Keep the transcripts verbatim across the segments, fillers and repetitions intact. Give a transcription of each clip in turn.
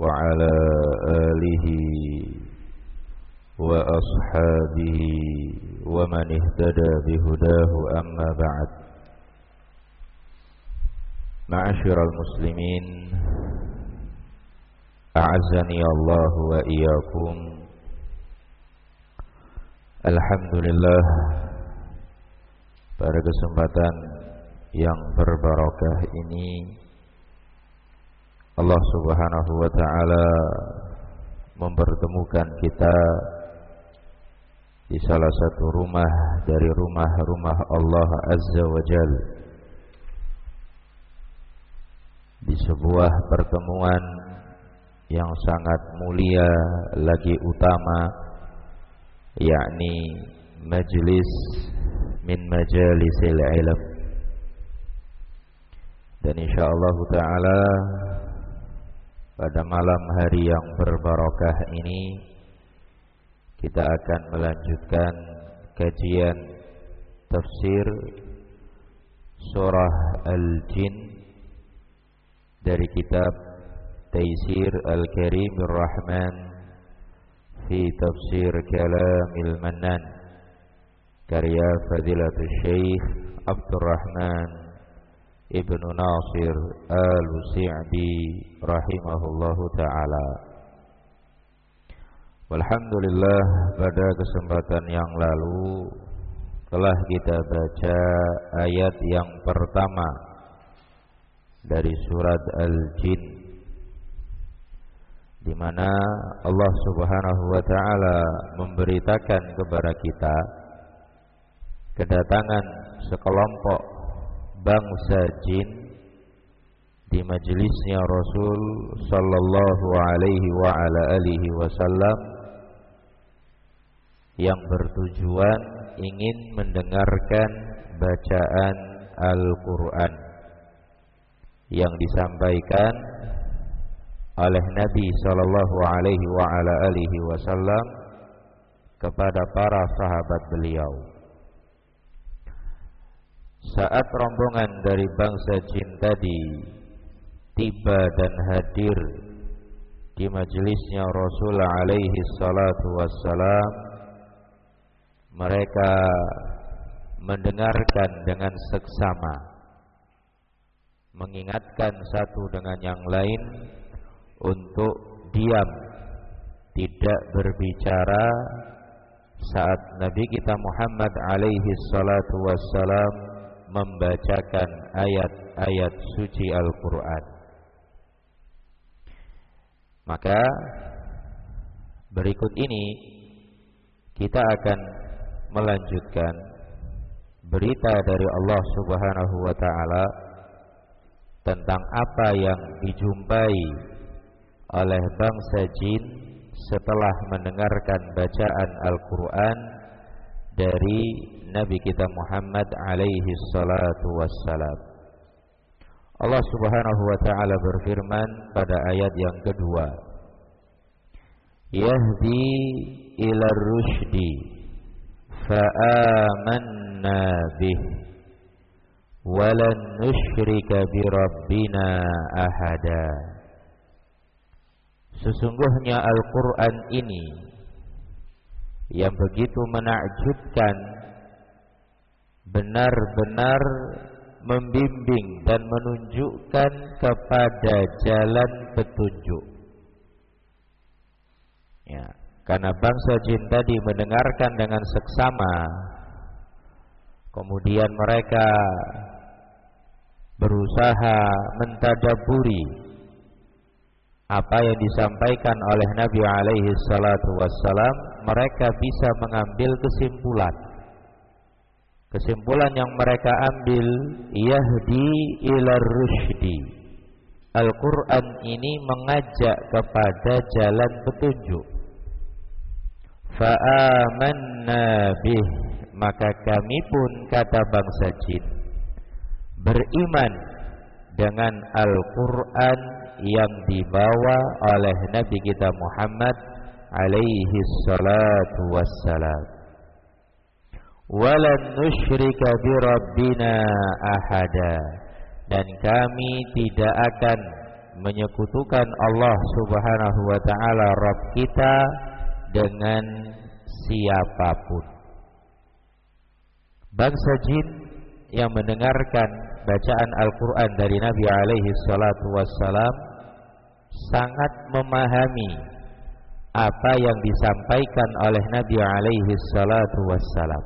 وعلى آله وأصحابه ومن اهتدى بهداه أما بعد. معاشر المسلمين أعزني الله وإياكم. Alhamdulillah, pada kesempatan yang berbarakah ini Allah Subhanahu wa ta'ala mempertemukan kita di salah satu rumah dari rumah-rumah Allah Azza wa Jal, di sebuah pertemuan yang sangat mulia lagi utama, yakni majlis min majalisil ilm. Dan insyaallah ta'ala pada malam hari yang berbarakah ini kita akan melanjutkan kajian tafsir surah Al-Jin dari kitab Taisir Al-Karimir Rahman fi Tafsir Kalamil Mannan karya Fadilatul Syekh Abdurrahman Ibnu Nasir Al-Sa'di rahimahullahu ta'ala. Walhamdulillah, pada kesempatan yang lalu telah kita baca ayat yang pertama dari surat Al-Jin, di mana Allah Subhanahu wa ta'ala memberitakan kepada kita kedatangan sekelompok bangsa jin di majelisnya Rasul sallallahu alaihi wa ala alihi wasallam yang bertujuan ingin mendengarkan bacaan Al-Quran yang disampaikan oleh Nabi sallallahu alaihi wa ala alihi wasallam kepada para sahabat beliau. Saat rombongan dari bangsa jin tadi tiba dan hadir di majelisnya Rasul alaihi salatu wassalam, mereka mendengarkan dengan seksama, mengingatkan satu dengan yang lain untuk diam, tidak berbicara saat Nabi kita Muhammad alaihi salatu wassalam membacakan ayat-ayat suci Al-Quran. Maka berikut ini kita akan melanjutkan berita dari Allah Subhanahu wa ta'ala tentang apa yang dijumpai oleh bangsa jin setelah mendengarkan bacaan Al-Quran dari Nabi kita Muhammad alaihi salatu wassalam. Allah Subhanahu wa ta'ala berfirman pada ayat yang kedua, Yahdi ila rusydi fa'amanna bih walan nusyrika birabbina ahada. Sesungguhnya Al-Quran ini yang begitu menakjubkan benar-benar membimbing dan menunjukkan kepada jalan petunjuk. Ya, karena bangsa jin tadi mendengarkan dengan seksama, kemudian mereka berusaha mentadaburi apa yang disampaikan oleh Nabi alaihi salatu wassalam, mereka bisa mengambil kesimpulan. Kesimpulan yang mereka ambil, yahdi ila rusydi. Al-Quran ini mengajak kepada jalan petunjuk. Fa'amanna bih, maka kami pun, kata bangsa jin, beriman dengan Al-Quran yang dibawa oleh Nabi kita Muhammad alaihi salatu wassalam. Walan nusyrika bi rabbina ahada, dan kami tidak akan menyekutukan Allah Subhanahu wa taala Rabb kita dengan siapapun. Bangsa jin yang mendengarkan bacaan Al-Qur'an dari Nabi alaihi salatu wassalam sangat memahami apa yang disampaikan oleh Nabi alaihi salatu wassalam,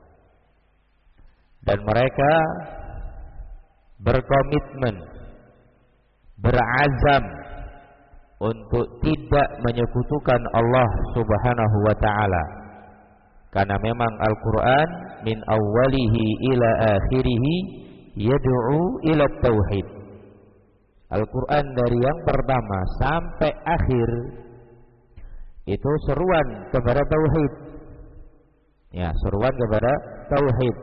dan mereka berkomitmen, berazam untuk tidak menyekutukan Allah Subhanahu wa taala, karena memang Al-Qur'an min awwalihi ila akhirih yad'u ila tauhid. Al-Qur'an dari yang pertama sampai akhir itu seruan kepada tauhid. Ya, seruan kepada tauhid.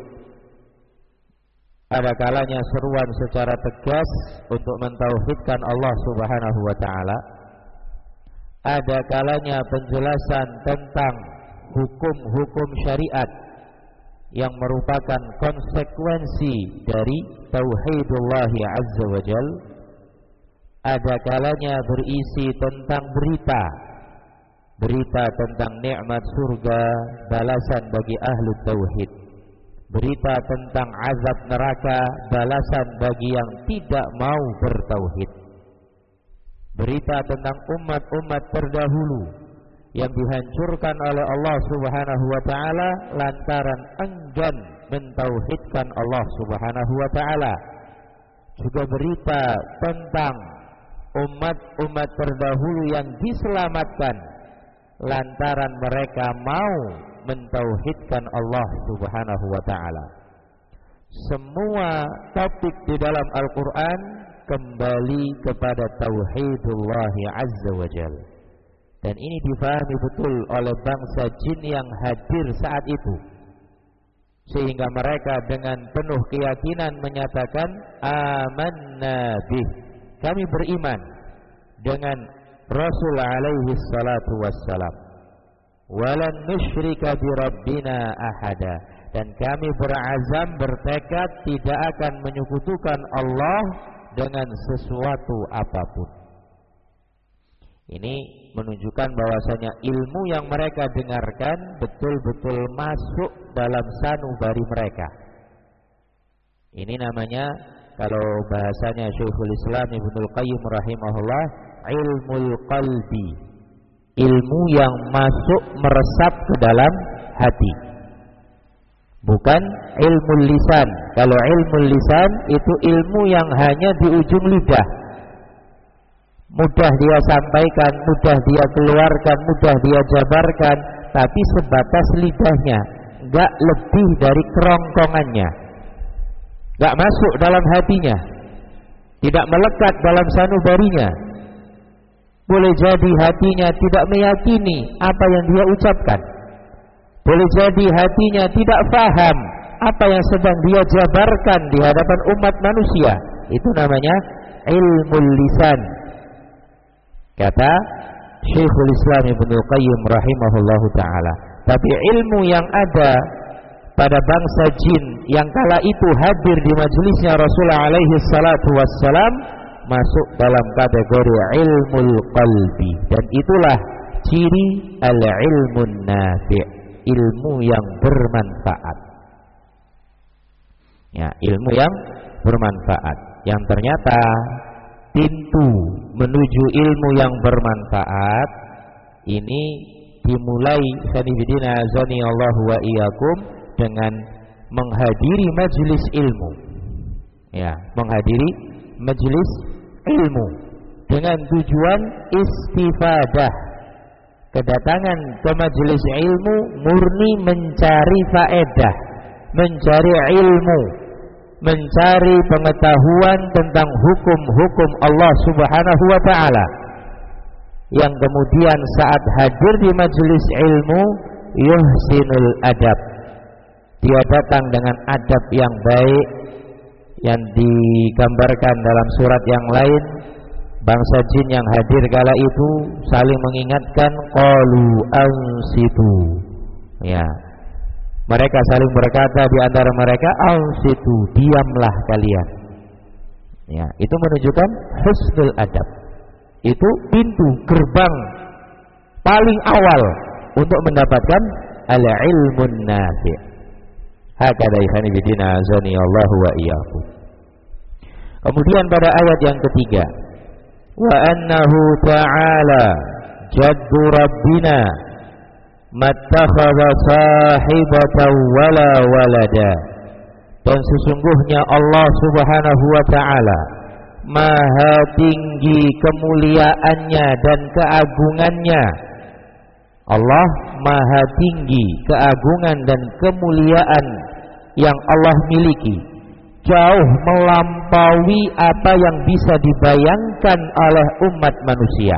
Ada kalanya seruan secara tegas untuk mentauhidkan Allah Subhanahu wa taala. Ada kalanya penjelasan tentang hukum-hukum syariat yang merupakan konsekuensi dari tauhidullah azza wa jal. Ada kalanya berisi tentang berita berita tentang nikmat surga, balasan bagi ahlu tauhid. Berita tentang azab neraka, balasan bagi yang tidak mau bertauhid. Berita tentang umat-umat terdahulu yang dihancurkan oleh Allah Subhanahu wa taala lantaran enggan mentauhidkan Allah Subhanahu wa taala. Juga berita tentang umat-umat terdahulu yang diselamatkan lantaran mereka mau mentauhidkan Allah Subhanahu wa taala. Semua topik di dalam Al-Qur'an kembali kepada tauhidullah azza wa jalla. Dan ini difahami betul oleh bangsa jin yang hadir saat itu, sehingga mereka dengan penuh keyakinan menyatakan amanna bih, kami beriman dengan Rasul alaihi salatu wassalam, walan nusyrika bi rabbina ahada, dan kami berazam bertekad tidak akan menyekutukan Allah dengan sesuatu apapun. Ini menunjukkan bahwasanya ilmu yang mereka dengarkan betul-betul masuk dalam sanubari mereka. Ini namanya, kalau bahasanya Syekhul Islam Ibnul Qayyim rahimahullah, ilmul qalbi, ilmu yang masuk meresap ke dalam hati, bukan ilmu lisan. Kalau ilmu lisan itu ilmu yang hanya di ujung lidah, mudah dia sampaikan, mudah dia keluarkan, mudah dia jabarkan, tapi sebatas lidahnya, enggak lebih dari kerongkongannya, enggak masuk dalam hatinya, tidak melekat dalam sanubarinya. Boleh jadi hatinya tidak meyakini apa yang dia ucapkan, boleh jadi hatinya tidak faham apa yang sedang dia jabarkan di hadapan umat manusia. Itu namanya ilmu lisan, kata Syekhul Islam Ibnul Qayyim rahimahullahu ta'ala. Tapi ilmu yang ada pada bangsa jin yang kala itu hadir di majelisnya Rasulullah alaihi salatu wassalam masuk dalam kategori ilmul qalbi, dan itulah ciri al-ilmun nafi', ilmu yang bermanfaat. Ya, ilmu yang bermanfaat, yang ternyata pintu menuju ilmu yang bermanfaat ini dimulai sanibidina azani Allah wa iyyakum dengan menghadiri majelis ilmu. Ya, menghadiri majelis ilmu dengan tujuan istifadah. Kedatangan ke majelis ilmu murni mencari faedah, mencari ilmu, mencari pengetahuan tentang hukum-hukum Allah Subhanahu wa ta'ala, yang kemudian saat hadir di majelis ilmu yuhsinul adab, dia datang dengan adab yang baik yang digambarkan dalam surat yang lain. Bangsa jin yang hadir kala itu saling mengingatkan, qalu ansitu, ya, mereka saling berkata di antara mereka, ansitu, diamlah kalian. Ya, itu menunjukkan husnul adab, Itu pintu gerbang paling awal untuk mendapatkan al-ilmun nafi'. Hakadha ikhwani bidina azani Allah wa iyyakum. Kemudian pada ayat yang ketiga, wa annahu ta'ala jaddu rabbina mattakhadha sahibatan wala walada. Dan sesungguhnya Allah Subhanahu wa ta'ala maha tinggi kemuliaannya dan keagungannya. Allah maha tinggi keagungan dan kemuliaan yang Allah miliki, jauh melampaui apa yang bisa dibayangkan oleh umat manusia.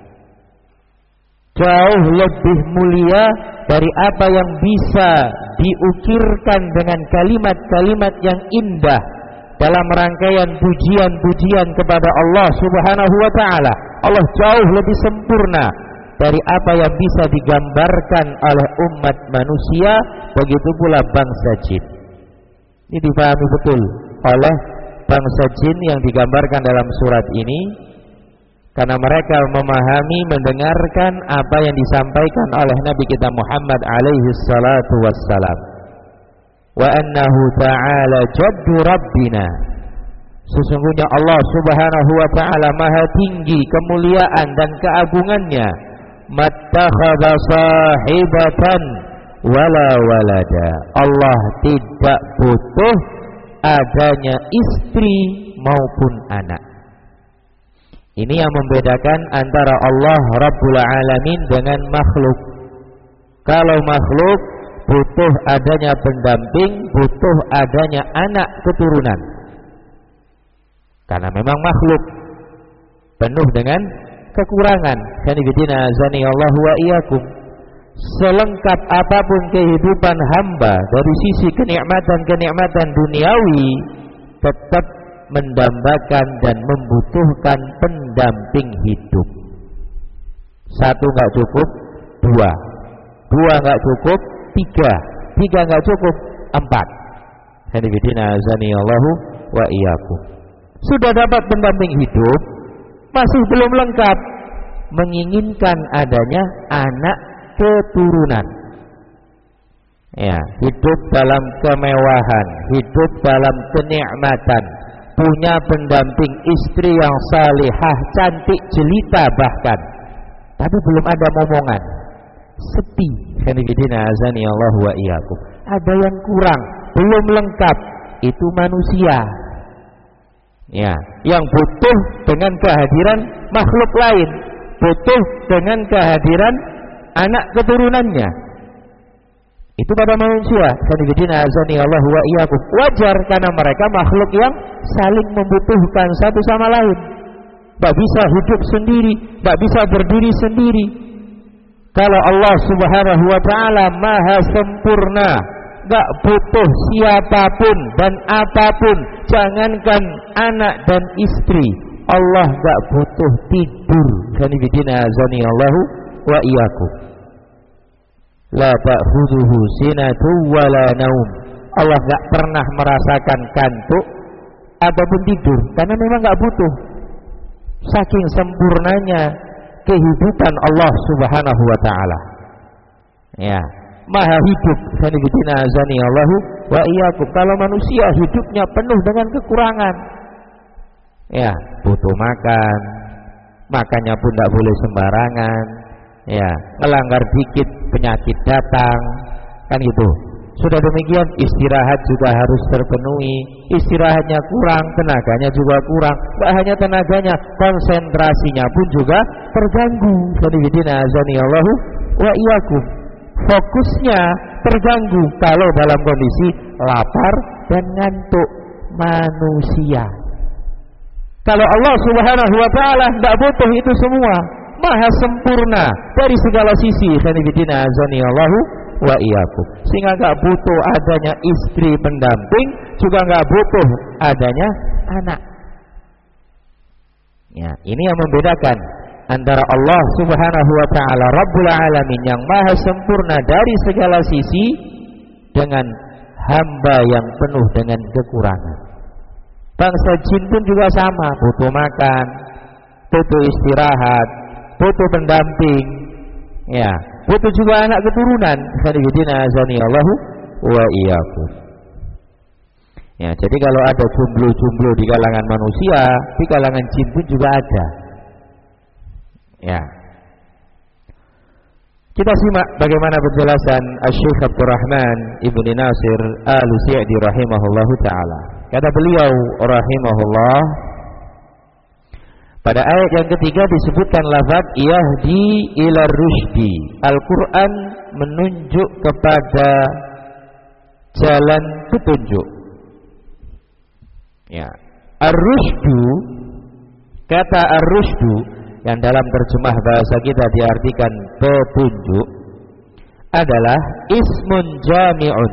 Jauh lebih mulia dari apa yang bisa diukirkan dengan kalimat-kalimat yang indah dalam rangkaian pujian-pujian kepada Allah Subhanahu wa ta'ala. Allah jauh lebih sempurna dari apa yang bisa digambarkan oleh umat manusia, begitu pula bangsa jin. Ini dipahami betul oleh bangsa jin yang digambarkan dalam surat ini, karena mereka memahami, mendengarkan apa yang disampaikan oleh Nabi kita Muhammad alaihi salatu wassalam. Wa annahu ta'ala jaddu rabbina. Sesungguhnya Allah Subhanahu wa ta'ala maha tinggi kemuliaan dan keagungannya. Mattakhadha sahibatan wala walada. Allah tidak butuh adanya istri maupun anak. Ini yang membedakan antara Allah Rabbul Alamin dengan makhluk. Kalau makhluk butuh adanya pendamping, butuh adanya anak keturunan. Karena memang makhluk penuh dengan kekurangan. Kanibidina azani Allah wa iyyakum. Selengkap apapun kehidupan hamba dari sisi kenikmatan-kenikmatan duniawi, tetap mendambakan dan membutuhkan pendamping hidup. Satu nggak cukup, dua, dua nggak cukup, tiga, tiga nggak cukup, empat. Kanibidina azani Allah wa iyyakum. Sudah dapat pendamping hidup, masih belum lengkap, menginginkan adanya anak keturunan. Ya, hidup dalam kemewahan, hidup dalam kenikmatan, punya pendamping istri yang salihah, cantik, jelita bahkan, tapi belum ada momongan, sepi. Kanibidina azani Allah wa iyyakum. Ada yang kurang, belum lengkap, itu manusia. Ya, yang butuh dengan kehadiran makhluk lain, butuh dengan kehadiran anak keturunannya. Itu pada manusia. Kanibidina azani Allah wa iyyakum. Wajar karena mereka makhluk yang saling membutuhkan satu sama lain. Tak bisa hidup sendiri, tak bisa berdiri sendiri. Kalau Allah Subhanahu wa ta'ala maha sempurna, gak butuh siapapun dan apapun. Jangankan anak dan istri, Allah gak butuh tidur. Kanibidina azani Allah wa iyyakum. La ta'khudhuhu sinatu wala naum. Allah gak pernah merasakan kantuk ataupun tidur, karena memang gak butuh. Saking sempurnanya kehidupan Allah Subhanahu wa ta'ala. Ya, maha hidup. Kanibidina azani Allah wa iyyakum. Kalau manusia hidupnya penuh dengan kekurangan, ya, butuh makan, makannya pun tidak boleh sembarangan. Ya, melanggar dikit penyakit datang, kan gitu. Sudah demikian istirahat juga harus terpenuhi. Istirahatnya kurang, tenaganya juga kurang. Tak hanya tenaganya, konsentrasinya pun juga terganggu. Kanibidina azani Allah wa iyyakum. Fokusnya terganggu kalau dalam kondisi lapar dan ngantuk manusia. Kalau Allah Subhanahu wa ta'ala tidak butuh itu semua, maha sempurna dari segala sisi. Kanibidina azani Allah wa iyyakum. Sehingga enggak butuh adanya istri pendamping, juga enggak butuh adanya anak. Ya, ini yang membedakan antara Allah Subhanahu wa ta'ala Rabbul Alamin yang maha sempurna dari segala sisi dengan hamba yang penuh dengan kekurangan. Bangsa jin pun juga sama, butuh makan, butuh istirahat, butuh pendamping, ya, butuh juga anak keturunan. Khairuddin azani Allahu wa iyyakum. Ya, jadi kalau ada jomblo-jomblo di kalangan manusia, di kalangan jin pun juga ada. Ya. Kita simak bagaimana penjelasan Asy-Syaikh Abdurrahman Ibnu Nasir Al-Sa'di rahimahullahu taala. Kata beliau rahimahullah, pada ayat yang ketiga disebutkan lafaz yahdi ila rusdi. Al-Qur'an menunjuk kepada jalan petunjuk. Ya, ar-rusdu, kata ar-rusdu yang dalam terjemah bahasa kita diartikan petunjuk adalah ismun jami'un,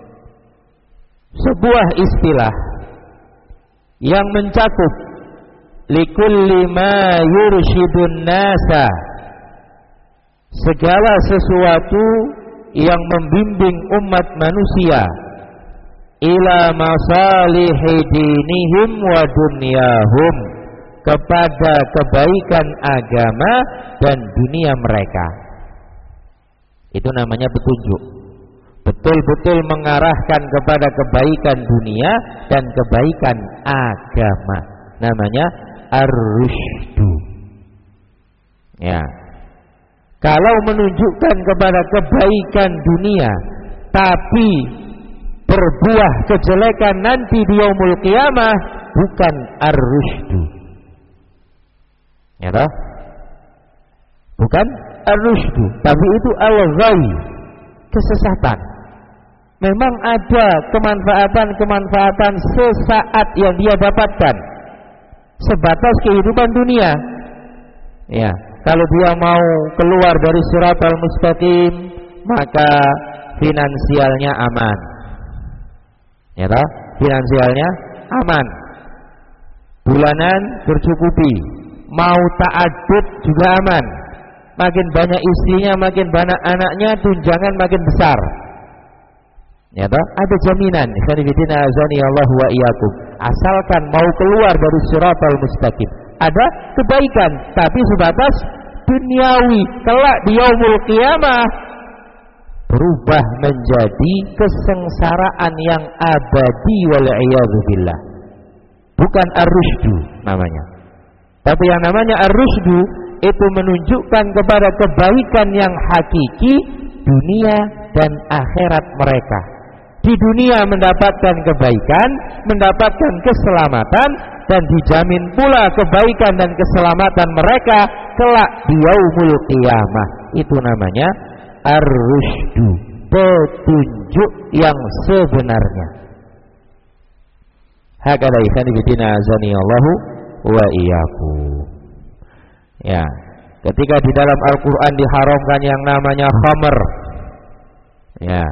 sebuah istilah yang mencakup likulli ma yursyidun nasa, segala sesuatu yang membimbing umat manusia ila masalihi dinihim wa dunyahum, kepada kebaikan agama dan dunia mereka. Itu namanya petunjuk. Betul-betul mengarahkan kepada kebaikan dunia dan kebaikan agama. Namanya ar-rusydu. Ya. Kalau menunjukkan kepada kebaikan dunia tapi berbuah kejelekan nanti di yaumul qiyamah, bukan ar-rusydu. Ya toh? Bukan ar-rusydu, tapi itu al-ghawi, kesesatan. Memang ada kemanfaatan-kemanfaatan sesaat yang dia dapatkan sebatas kehidupan dunia. Ya, kalau dia mau keluar dari siratal mustaqim, maka finansialnya aman. Ya toh? Finansialnya aman. Bulanan tercukupi. Mau ta'addud juga aman. Makin banyak istrinya, makin banyak anaknya, tunjangan makin besar. Ya toh? Ada jaminan. Khairuddin azani Allah wa iyyakum. Asalkan mau keluar dari siratal mustaqim, ada kebaikan, tapi sebatas duniawi. Kelak di yaumul qiyamah berubah menjadi kesengsaraan yang abadi wal iyadzu billah. Bukan ar-rusydu namanya. Tapi yang namanya ar-rusydu itu menunjukkan kepada kebaikan yang hakiki dunia dan akhirat mereka. Di dunia mendapatkan kebaikan, mendapatkan keselamatan, dan dijamin pula kebaikan dan keselamatan mereka kelak di yaumul qiyamah. Itu namanya ar-rusydu, petunjuk yang sebenarnya. Hakadha ikhwan azani Allahu wa iyyakum. Ya, ketika di dalam Al-Qur'an diharamkan yang namanya khamr. Ya.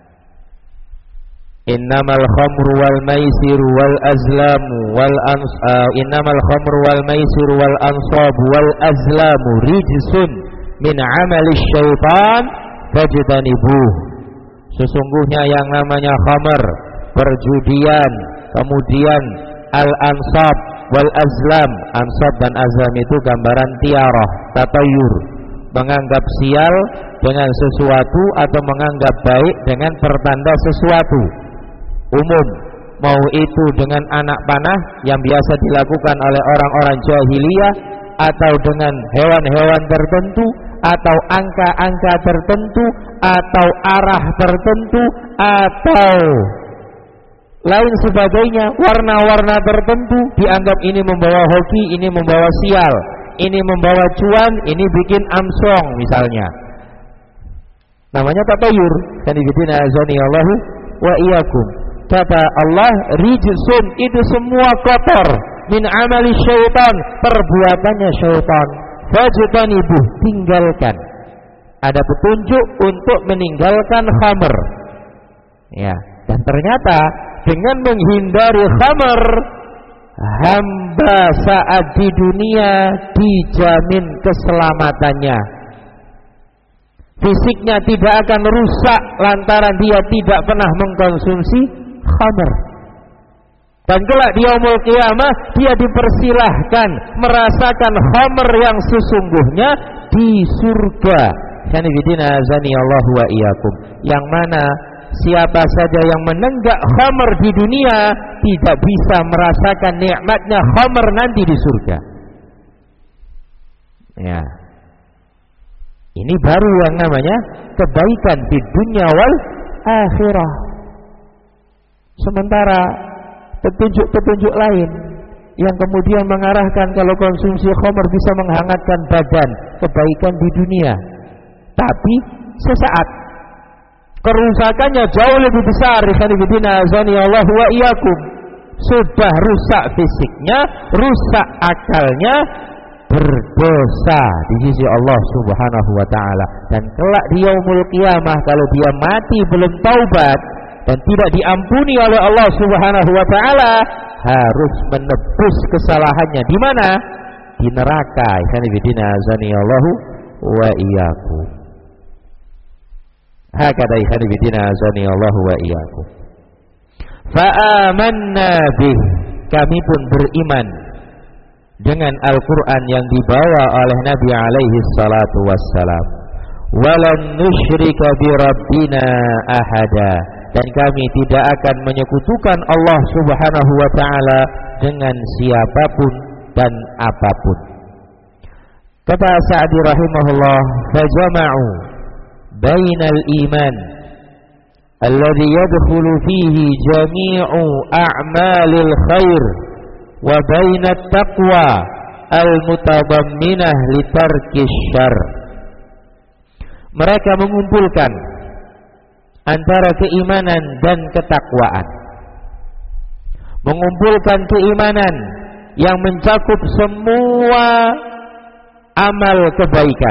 Innamal khamru wal maisiru wal azlamu wal ans uh, innamal khamru wal maisiru wal ansabu wal azlamu rijsun min amali syaitan fajtanibuh. Sesungguhnya yang namanya khamr, perjudian, kemudian al-ansab wal azlam. Ansab dan azlam itu gambaran tiarah, tatayur, menganggap sial dengan sesuatu atau menganggap baik dengan pertanda sesuatu. Umum, mau itu dengan anak panah yang biasa dilakukan oleh orang-orang jahiliyah, atau dengan hewan-hewan tertentu, atau angka-angka tertentu, atau arah tertentu, atau lain sebagainya, warna-warna tertentu, dianggap ini membawa hoki, ini membawa sial, ini membawa cuan, ini bikin amsong misalnya. Namanya tatayur. Khairuddin azani Allahu wa iyyakum. Kata Allah, rijsun, itu semua kotor, min amali syaitan, perbuatannya syaitan. Fajtanibuh, tinggalkan. Ada petunjuk untuk meninggalkan khamr. Ya, dan ternyata dengan menghindari khamr, hamba saat di dunia dijamin keselamatannya. Fisiknya tidak akan rusak lantaran dia tidak pernah mengkonsumsi khamr. Dan kelak di yaumul qiyamah dia dipersilahkan merasakan khamr yang sesungguhnya di surga. Sanibidina azani Allah wa iyyakum. Yang mana siapa saja yang menenggak khamr di dunia tidak bisa merasakan nikmatnya khamr nanti di surga. Ya. Ini baru yang namanya kebaikan di dunia wal akhirah. Sementara petunjuk-petunjuk lain yang kemudian mengarahkan kalau konsumsi khamr bisa menghangatkan badan, kebaikan di dunia, tapi sesaat kerusakannya jauh lebih besar. Ikhwanifidina azani Allah wa iyyakum. Sudah rusak fisiknya, rusak akalnya, berdosa di sisi Allah Subhanahu wa taala. Dan kelak di yaumul qiyamah kalau dia mati belum taubat dan tidak diampuni oleh Allah Subhanahu wa taala, harus menebus kesalahannya di mana? Di neraka. Ikhwanifidina azani Allah wa iyyakum. Hakada ikhwanifidina azani Allah wa iyyakum. Fa'amanna bih, kami pun beriman dengan Al-Quran yang dibawa oleh Nabi alaihi salatu wassalam. Walan nusyrika bi rabbina ahada, dan kami tidak akan menyekutukan Allah Subhanahu wa taala dengan siapapun dan apapun. Kata Sa'di rahimahullah, fajama'u bainal iman alladhi yadkhulu fihi jami'u a'malil khair wa bainat taqwa al-mutadamminah litarkis syarr. Mereka mengumpulkan antara keimanan dan ketakwaan, mengumpulkan keimanan yang mencakup semua amal kebaikan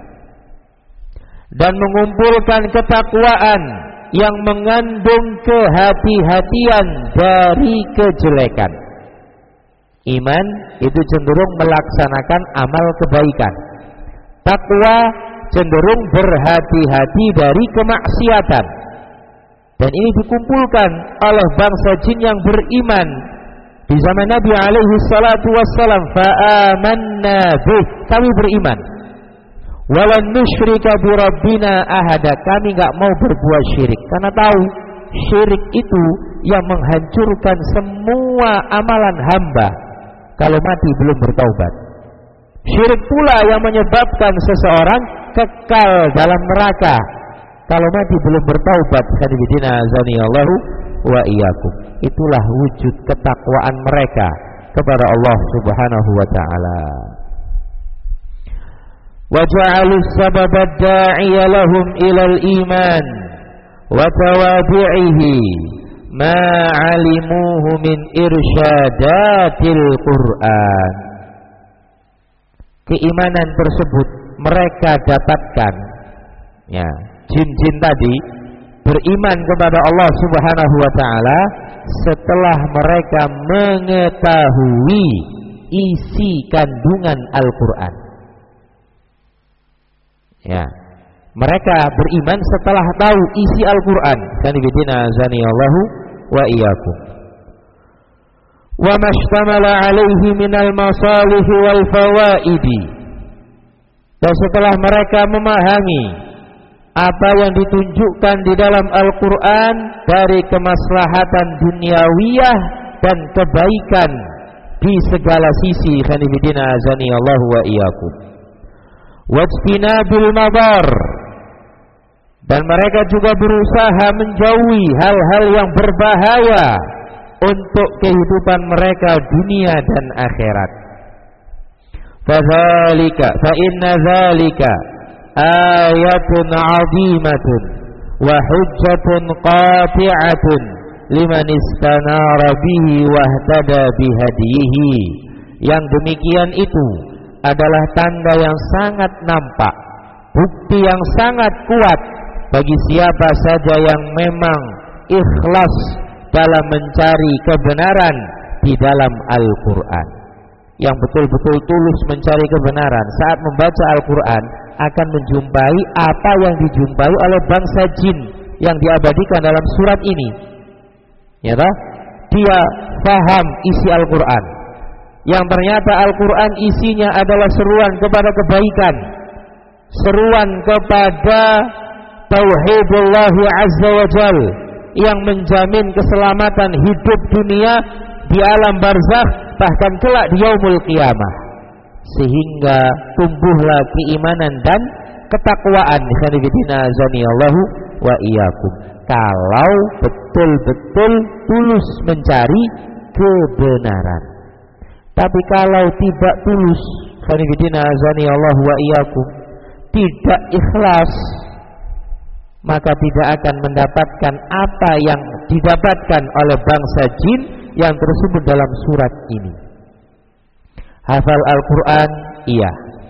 dan mengumpulkan ketakwaan yang mengandung kehati-hatian dari kejelekan. Iman itu cenderung melaksanakan amal kebaikan. Takwa cenderung berhati-hati dari kemaksiatan. Dan ini dikumpulkan oleh bangsa jin yang beriman di zaman Nabi alaihi salatu wassalam. Fa'amanna bih, kami beriman. Walan nusyrika bi rabbina ahada, kami enggak mau berbuat syirik karena tahu syirik itu yang menghancurkan semua amalan hamba kalau mati belum bertaubat. Syirik pula yang menyebabkan seseorang kekal dalam neraka kalau mati belum bertaubat. Hadidina azani Allahu wa iyyakum. Itulah wujud ketakwaan mereka kepada Allah Subhanahu wa taala. Wa ja'alu sababa ad-da'iya lahum ila al-iman wa tawabi'ihi ma 'alimuhu min irsyadatil Qur'an. Keimanan tersebut mereka dapatkan, ya, jin-jin tadi beriman kepada Allah Subhanahu wa taala setelah mereka mengetahui isi kandungan Al-Qur'an. Ya, mereka beriman setelah tahu isi Al-Qur'an. Kanibidina zaniyallahu wa iyyakum. Wa mashtamala alaihi minal masalih wal fawaidi. Dan setelah mereka memahami apa yang ditunjukkan di dalam Al-Qur'an dari kemaslahatan duniawiyah dan kebaikan di segala sisi. Kanibidina zaniyallahu wa iyyakum. Wajtinabil madar, dan mereka juga berusaha menjauhi hal-hal yang berbahaya untuk kehidupan mereka dunia dan akhirat. Fadzalika fa inna dzalika ayatun 'azimatun wa hujjatun qati'atun liman istanara bihi wahtada bihadihi. Yang demikian itu adalah tanda yang sangat nampak, bukti yang sangat kuat bagi siapa saja yang memang ikhlas dalam mencari kebenaran di dalam Al-Quran, yang betul-betul tulus mencari kebenaran. Saat membaca Al-Quran akan menjumpai apa yang dijumpai oleh bangsa jin yang diabadikan dalam surat ini, ya toh? dia paham isi Al-Quran, yang ternyata Al-Quran isinya adalah seruan kepada kebaikan, seruan kepada Tauhidullah Azza wa Jal, yang menjamin keselamatan hidup dunia, di alam barzakh, bahkan kelak di yaumul qiyamah. Sehingga tumbuhlah keimanan dan ketakwaan. Khanifidina azanillahu wa iyyakum. Kalau betul-betul tulus mencari kebenaran. Tapi kalau tidak tulus, khanifidina azanillahu wa iyyakum, tidak ikhlas, maka tidak akan mendapatkan apa yang didapatkan oleh bangsa jin yang tersebut dalam surat ini. Hafal Al-Quran, iya.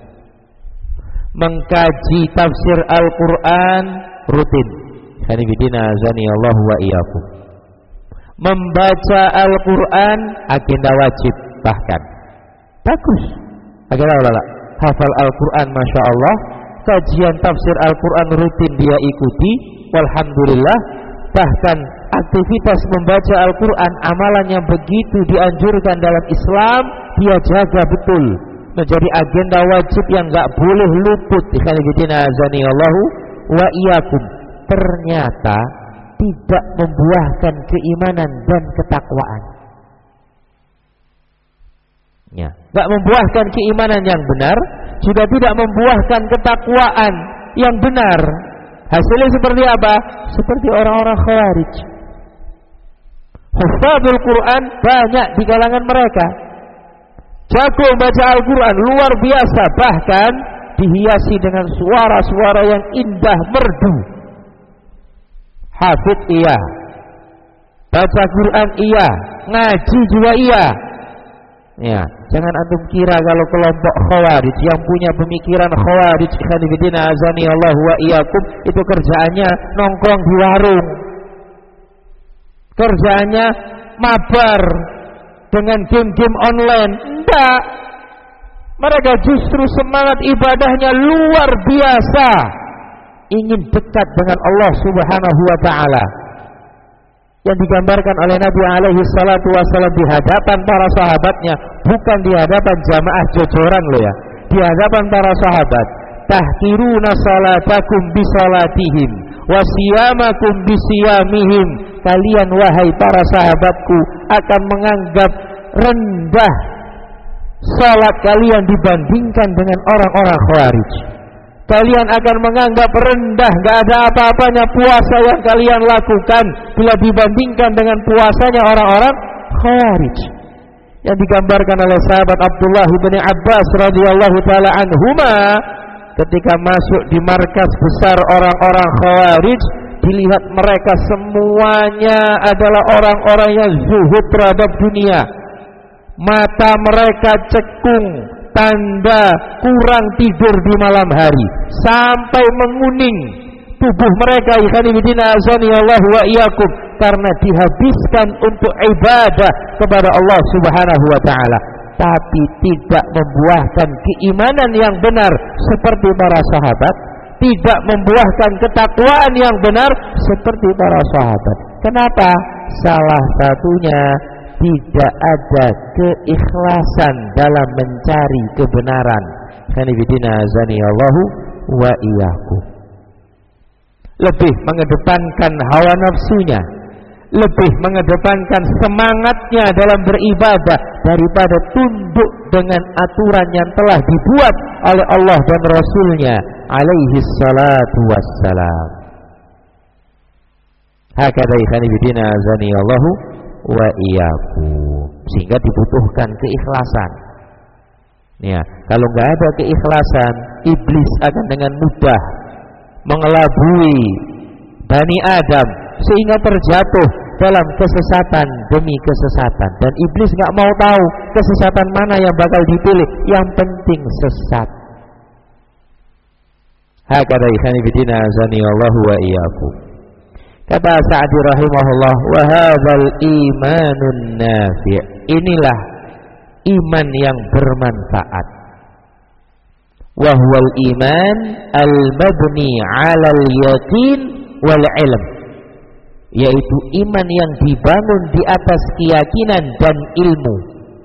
Mengkaji tafsir Al-Quran rutin. Hanifidina azanillahu wa iyyakum. Membaca Al-Quran agenda wajib bahkan. Bagus. Agenda apa? Hafal Al-Quran, masya Allah. Kajian tafsir Al-Quran rutin dia ikuti. Walhamdulillah. Bahkan aktivitas membaca Al-Quran, amalan yang begitu dianjurkan dalam Islam, dia jaga betul, menjadi agenda wajib yang gak boleh luput. Ikhwanifidina azanillahu wa iyyakum. Ternyata tidak membuahkan keimanan dan ketakwaan, ya, gak membuahkan keimanan yang benar, juga tidak membuahkan ketakwaan yang benar. Hasilnya seperti apa? Seperti orang-orang Khawarij. Hufadzul Quran banyak di kalangan mereka, jago baca Al-Quran luar biasa, bahkan dihiasi dengan suara-suara yang indah merdu. Hafid iya, baca Quran iya, ngaji juga iya. Ya, jangan antum kira kalau kelompok Khawarij yang punya pemikiran Khawarij, khanifidina azanillahu wa iyyakum, itu kerjaannya nongkrong di warung, kerjaannya mabar dengan game-game online. Enggak, mereka justru semangat ibadahnya luar biasa, ingin dekat dengan Allah Subhanahu wa ta'ala, yang digambarkan oleh Nabi alaihi salatu wasallam di hadapan para sahabatnya, bukan di hadapan jamaah jojoran loh ya, di hadapan para sahabat. Tahkiruna salatakum bisalatihim wa siyamakum bisiyamihim. Kalian wahai para sahabatku akan menganggap rendah salat kalian dibandingkan dengan orang-orang Khawarij. Kalian akan menganggap rendah, gak ada apa-apanya puasa yang kalian lakukan bila dibandingkan dengan puasanya orang-orang Khawarij, yang digambarkan oleh sahabat Abdullah bin Abbas radhiyallahu taala anhuma ketika masuk di markas besar orang-orang Khawarij. Dilihat mereka semuanya adalah orang-orang yang zuhud terhadap dunia, mata mereka cekung, tanda kurang tidur di malam hari, sampai menguning tubuh mereka, ikhwanifidina azanillahu wa iyyakum, karena dihabiskan untuk ibadah kepada Allah Subhanahu wa ta'ala, tapi tidak membuahkan keimanan yang benar seperti para sahabat, tidak membuahkan ketakwaan yang benar seperti para sahabat. Kenapa? Salah satunya tidak ada keikhlasan dalam mencari kebenaran. Khanifidina azanillahu wa iyyakum. Lebih mengedepankan hawa nafsunya, lebih mengedepankan semangatnya dalam beribadah daripada tunduk dengan aturan yang telah dibuat oleh Allah dan Rasulnya alaihi salatu wassalam. Hakadha khanifidina azanillahu wa iyyakum. Sehingga dibutuhkan keikhlasan. Ya, kalau nggak ada keikhlasan, iblis akan dengan mudah mengelabui Bani Adam sehingga terjatuh dalam kesesatan demi kesesatan, dan iblis nggak mau tahu kesesatan mana yang bakal dipilih, yang penting sesat. Hakadha khanifidina azanillahu wa iyyakum. Kata Sa'di rahimahullah, wa hadzal imanun nafi'. Inilah iman yang bermanfaat. Wa huwal iman al-mabni 'alal yaqin wal 'ilm. yaitu iman yang dibangun di atas keyakinan dan ilmu.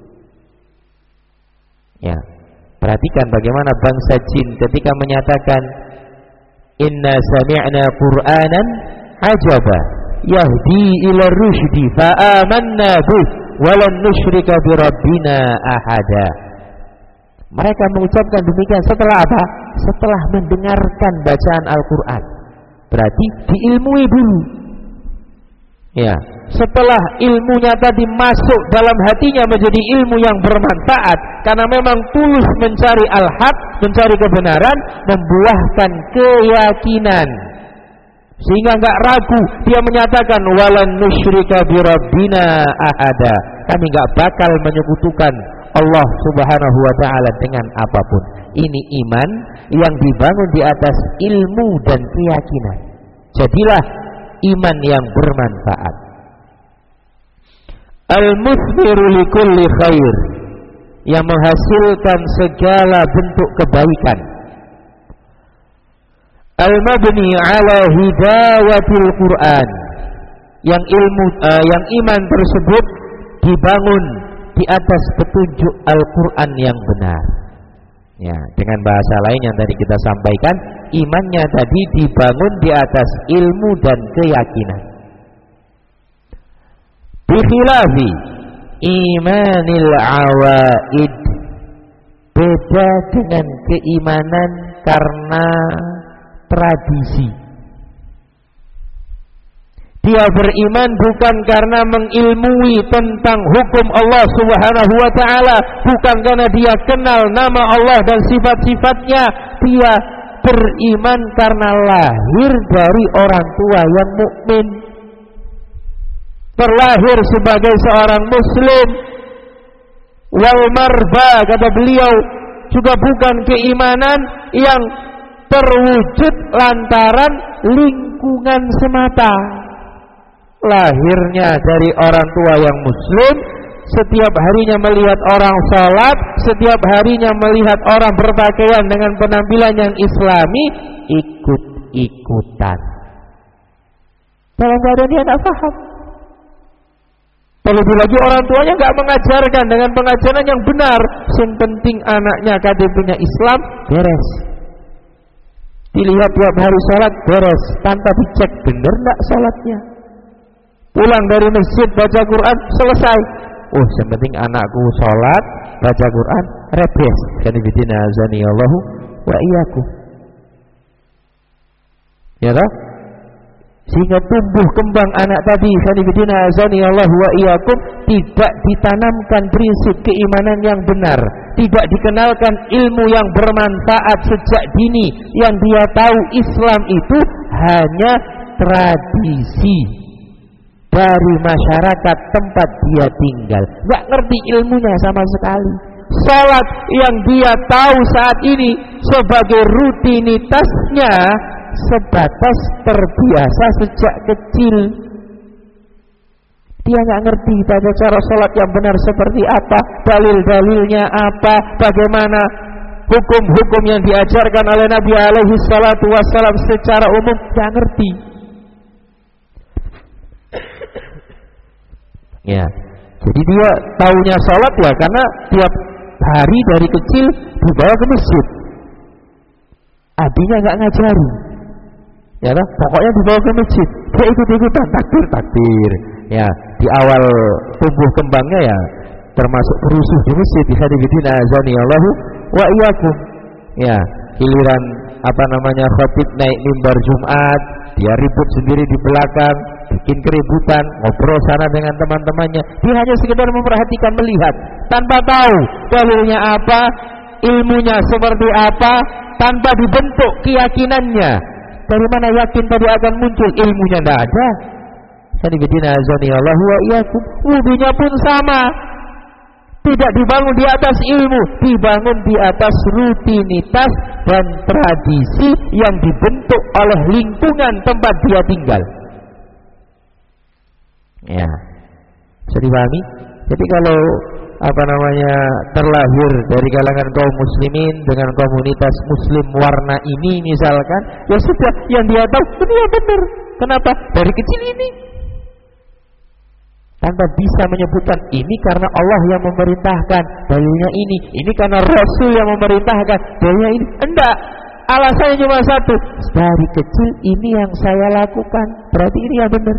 Ya, perhatikan bagaimana bangsa jin ketika menyatakan inna sami'na qur'anan ajaba yahdi ila rusydi fa amanna bih wa lan nusyrika bi rabbina ahada. Mereka mengucapkan demikian setelah apa? Setelah mendengarkan bacaan Al-Qur'an. Berarti diilmui dulu. Ya, setelah ilmunya tadi masuk dalam hatinya menjadi ilmu yang bermanfaat karena memang tulus mencari al-haq, mencari kebenaran, membuahkan keyakinan. Sehingga enggak ragu, dia menyatakan walan nusyrika bi rabbina ahada. Kami enggak bakal menyekutukan Allah Subhanahu wa taala dengan apapun. Ini iman yang dibangun di atas ilmu dan keyakinan. Jadilah iman yang bermanfaat. Al-muthmiru likulli khair, yang menghasilkan segala bentuk kebaikan. Al-mabni ala hidayatil Quran, yang ilmu uh, yang iman tersebut dibangun di atas petunjuk Al-Quran yang benar. Ya, dengan bahasa lain yang tadi kita sampaikan, imannya tadi dibangun di atas ilmu dan keyakinan. Bikhilafi imanil awaid, beda dengan keimanan karena tradisi. Dia beriman bukan karena mengilmui tentang hukum Allah Subhanahu wa taala, bukan karena dia kenal nama Allah dan sifat-sifatnya. Dia beriman karena lahir dari orang tua yang mukmin, terlahir sebagai seorang muslim. Wal marba, kata beliau, juga bukan keimanan yang terwujud lantaran lingkungan semata. Lahirnya dari orang tua yang muslim, setiap harinya melihat orang salat, setiap harinya melihat orang berpakaian dengan penampilan yang islami, ikut-ikutan. Dalam keadaan dia tidak paham. Terlebih lagi orang tuanya nggak mengajarkan dengan pengajaran yang benar. Yang penting anaknya K T P-nya Islam, beres. Dilihat tiap hari salat, beres, tanpa dicek benar enggak salatnya. Pulang dari masjid baca Quran, selesai. Oh, yang penting anakku sholat, baca Quran, rebes. Kanibidina azani Allahu wa iyyakum. Ya tak? Sehingga tumbuh kembang anak tadi, kanibidina azani Allahu wa iyyakum, tidak ditanamkan prinsip keimanan yang benar, tidak dikenalkan ilmu yang bermanfaat sejak dini. Yang dia tahu Islam itu hanya tradisi dari masyarakat tempat dia tinggal, nggak ngerti ilmunya sama sekali. Salat yang dia tahu saat ini sebagai rutinitasnya sebatas terbiasa sejak kecil. Dia nggak ngerti tata cara salat yang benar seperti apa, dalil-dalilnya apa, bagaimana hukum-hukum yang diajarkan oleh Nabi alaihi salatu wassalam secara umum, nggak ngerti. Ya, jadi dia taunya sholat ya karena tiap hari dari kecil dibawa ke masjid. Abinya nggak ngajari, ya kan? Pokoknya dibawa ke masjid, dia ikut-ikutan takbir takbir. Ya, di awal tumbuh kembangnya ya termasuk kerusuh di masjid. Hadirin azani Allahu wa iyyakum. Ya, giliran apa namanya khatib naik mimbar Jumat, dia ribut sendiri di belakang, bikin keributan, ngobrol sana dengan teman-temannya. Dia hanya sekedar memperhatikan, melihat, tanpa tahu dalilnya apa, ilmunya seperti apa, tanpa dibentuk keyakinannya. Dari mana yakin tadi akan muncul? Ilmunya tidak ada. Sanibidina azanillahu wa iyyakum. Wudunya pun sama, tidak dibangun di atas ilmu, dibangun di atas rutinitas dan tradisi yang dibentuk oleh lingkungan tempat dia tinggal. Ya, bisa dipahami. Jadi kalau apa namanya terlahir dari kalangan kaum muslimin dengan komunitas muslim warna ini misalkan, ya sudah, yang dia tahu itu ya benar. Kenapa? Dari kecil ini tanpa bisa menyebutkan ini karena Allah yang memerintahkan, dalilnya ini, ini karena Rasul yang memerintahkan, dalilnya ini. Enggak, alasannya cuma satu, dari kecil ini yang saya lakukan, berarti ini yang benar.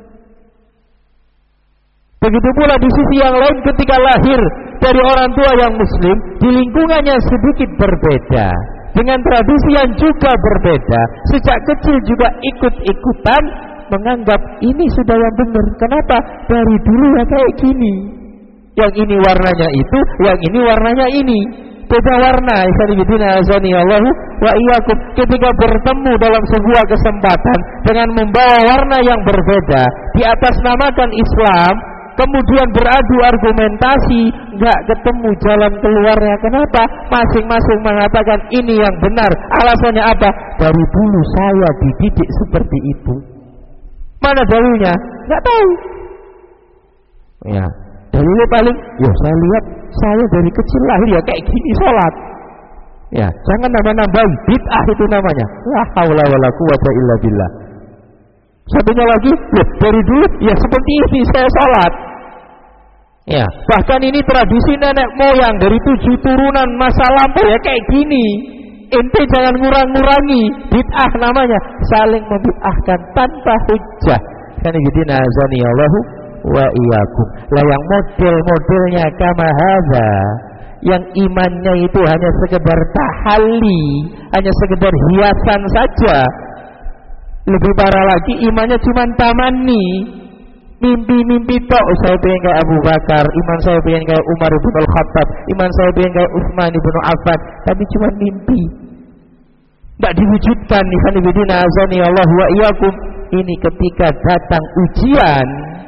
Begitu pula di sisi yang lain, ketika lahir dari orang tua yang muslim, di lingkungannya sedikit berbeda, dengan tradisi yang juga berbeda, sejak kecil juga ikut-ikutan menganggap ini sudah yang benar. Kenapa? Dari dulu ya kayak gini. Yang ini warnanya itu, yang ini warnanya ini. Beda warna. Allahu wa iyyakum. Ketika bertemu dalam sebuah kesempatan dengan membawa warna yang berbeda, di atas namakan Islam, kemudian beradu argumentasi, nggak ketemu jalan keluarnya. Kenapa? Masing-masing mengatakan ini yang benar. Alasannya apa? Dari dulu saya dididik seperti itu. Mana dalilnya? Nggak tahu. Ya, dalilnya paling, ya saya lihat saya dari kecil lahir ya kayak gini sholat. Ya, jangan nambah-nambah, bid'ah itu namanya. La haula wala quwwata illa billah. Satunya lagi, loh, dari dulu ya seperti ini saya sholat. Ya, bahkan ini tradisi nenek moyang dari tujuh turunan masa lampau ya kayak gini. Ente jangan ngurang-ngurangi, bid'ah namanya, saling membid'ahkan tanpa hujjah. Kan yudina azani Allahu wa iyyakum. Lah yang model-modelnya kama hadza, yang imannya itu hanya sekedar tahalli, hanya sekedar hiasan saja. Lebih parah lagi, imannya cuma tamanni, mimpi-mimpi tok. Saya pengen kayak Abu Bakar, iman saya pengen kayak Umar bin Al-Khattab, iman saya pengen kayak Utsman bin Affan, tapi cuma mimpi, tidak diwujudkan. Ikhwanifidina azani Allah wa iyyakum. Ini ketika datang ujian,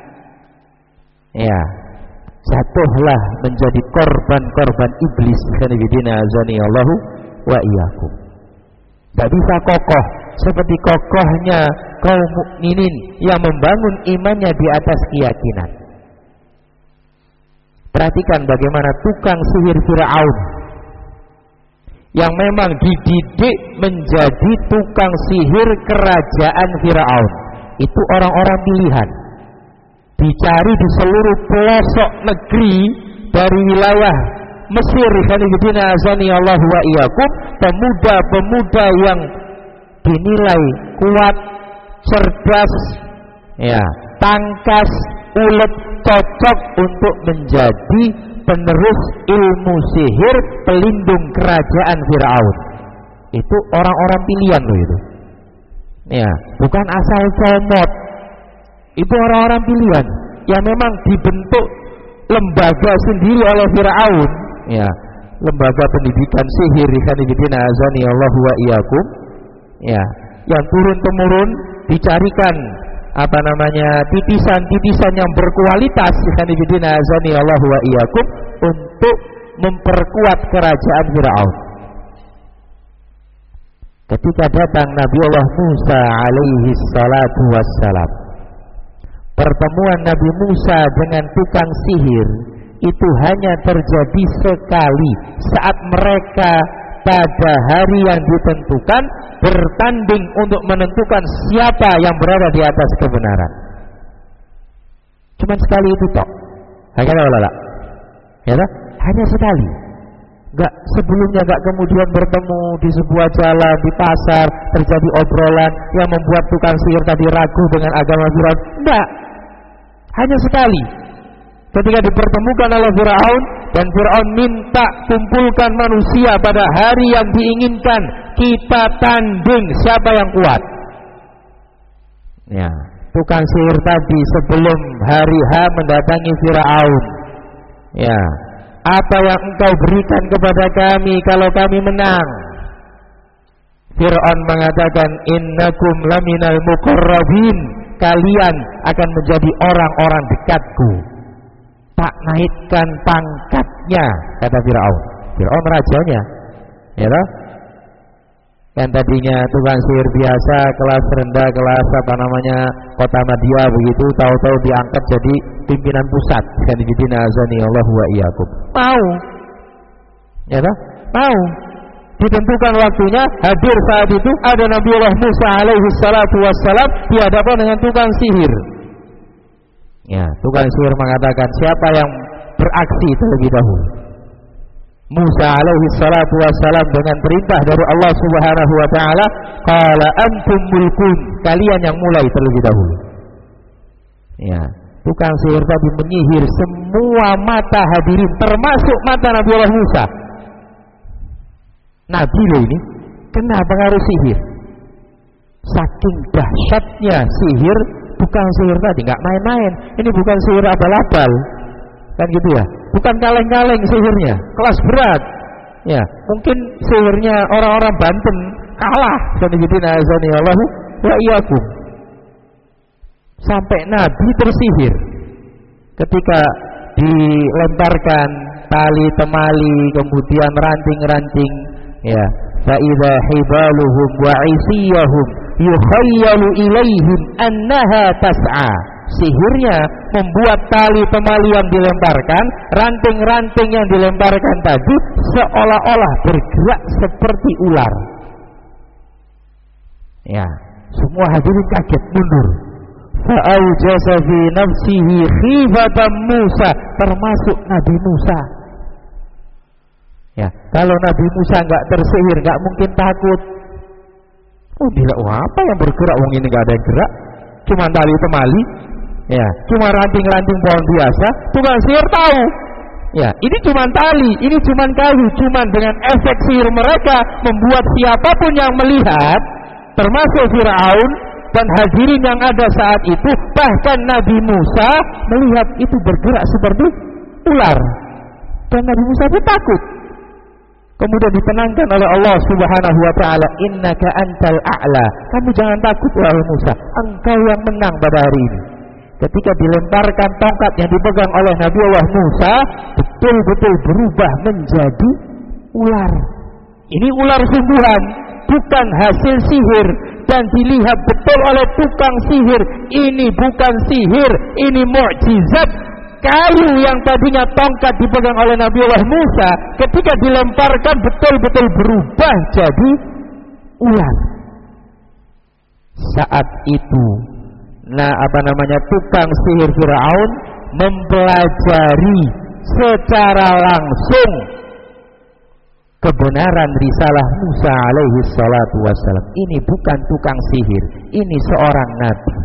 ya jatuhlah menjadi korban-korban iblis. Ikhwanifidina azani Allah wa iyyakum. Tidak bisa kokoh seperti kokohnya kaum mukminin yang membangun imannya di atas keyakinan. Perhatikan bagaimana tukang sihir Fir'aun yang memang dididik menjadi tukang sihir kerajaan Fir'aun. Itu orang-orang pilihan, dicari di seluruh pelosok negeri dari wilayah Mesir. Kanibidina azani Allah wa iyyakum. Pemuda-pemuda yang dinilai kuat, cerdas, ya, tangkas, ulet, cocok untuk menjadi penerus ilmu sihir, pelindung kerajaan Fir'aun. Itu orang-orang pilihan loh itu. Ya, bukan asal comot. Itu orang-orang pilihan yang memang dibentuk lembaga sendiri oleh Fir'aun. Ya, lembaga pendidikan sihir. Kanibidina azani Allah wa iyyakum. Ya, yang turun temurun dicarikan apa namanya titisan-titisan yang berkualitas. Kanibidina azani Allah wa iyyakum, untuk memperkuat kerajaan Fir'aun. Ketika datang Nabi Allah Musa alaihi salatu wassalam, pertemuan Nabi Musa dengan tukang sihir itu hanya terjadi sekali saat mereka pada hari yang ditentukan bertanding untuk menentukan siapa yang berada di atas kebenaran. Cuma sekali itu tok. Hakala ya tak? Hanya sekali. Enggak sebelumnya, enggak kemudian bertemu di sebuah jalan, di pasar, terjadi obrolan yang membuat tukang sihir tadi ragu dengan agama Firaun. Enggak. Hanya sekali. Ketika dipertemukan oleh Firaun, dan Firaun minta kumpulkan manusia pada hari yang diinginkan, kita tanding siapa yang kuat. Ya, tukang sihir tadi sebelum hari H mendatangi Firaun. Ya, apa yang engkau berikan kepada kami kalau kami menang? Firaun mengatakan, innakum laminal muqarrabin, kalian akan menjadi orang-orang dekatku. Tak naikkan pangkatnya, kata Fir'aun. Fir'aun rajanya, ya toh? Yang tadinya tukang sihir biasa, kelas rendah, kelas apa namanya kota Madia begitu, tahu-tahu diangkat jadi pimpinan pusat. Kanibidina azani Allah wa iyyakum. Mau, ya toh? Mau. Ditentukan waktunya, hadir saat itu ada Nabi Allah Musa alaihi salatu wassalam di hadapan dengan tukang sihir. Ya, tukang sihir mengatakan, siapa yang beraksi terlebih dahulu? Musa alaihi salatu wassalam dengan perintah dari Allah Subhanahu wa taala, qala antum mulkun, kalian yang mulai terlebih dahulu. Ya, tukang sihir tadi menyihir semua mata hadirin, termasuk mata Nabi Allah Musa. Nabi loh ini kena pengaruh sihir. Saking dahsyatnya sihir tukang sihir tadi, nggak main-main. Ini bukan sihir abal-abal, kan gitu ya? Bukan kaleng-kaleng sihirnya, kelas berat. Ya, mungkin sihirnya orang-orang Banten kalah. Sanibidina azani Allah wa iyyakum. Sampai Nabi tersihir ketika dilemparkan tali temali, kemudian ranting-ranting, ya, fa idza hibaluhum wa isiyahum yukhayyalu ilaihim annaha tas'a. Sihirnya membuat tali temali yang dilemparkan, ranting-ranting yang dilemparkan tadi seolah-olah bergerak seperti ular. Ya, semua hadirin kaget mundur. Fa'aujasa fi nafsihi khifatan Musa, termasuk Nabi Musa. Ya, kalau Nabi Musa enggak tersihir, enggak mungkin takut. Oh, bila wah, apa yang bergerak, wong ini enggak ada yang gerak, cuma tali temali, ya, cuma ranting-ranting pohon biasa. Tukang sihir tahu, ya, ini cuma tali, ini cuma kayu, cuma dengan efek sihir mereka membuat siapapun yang melihat, termasuk Firaun dan hadirin yang ada saat itu, bahkan Nabi Musa melihat itu bergerak seperti ular, dan Nabi Musa pun takut. Kemudian ditenangkan oleh Allah Subhanahu wa taala, innaka antal a'la, kamu jangan takut wahai Musa, engkau yang menang pada hari ini. Ketika dilemparkan tongkat yang dipegang oleh Nabi Allah Musa, betul-betul berubah menjadi ular. Ini ular sungguhan, bukan hasil sihir, dan dilihat betul oleh tukang sihir, ini bukan sihir, ini mukjizat. Kayu yang tadinya tongkat dipegang oleh Nabi Allah Musa, ketika dilemparkan betul-betul berubah jadi ular. Saat itu, nah apa namanya, tukang sihir Firaun mempelajari secara langsung kebenaran risalah Musa alaihi salatu wassalam. Ini bukan tukang sihir, ini seorang nabi.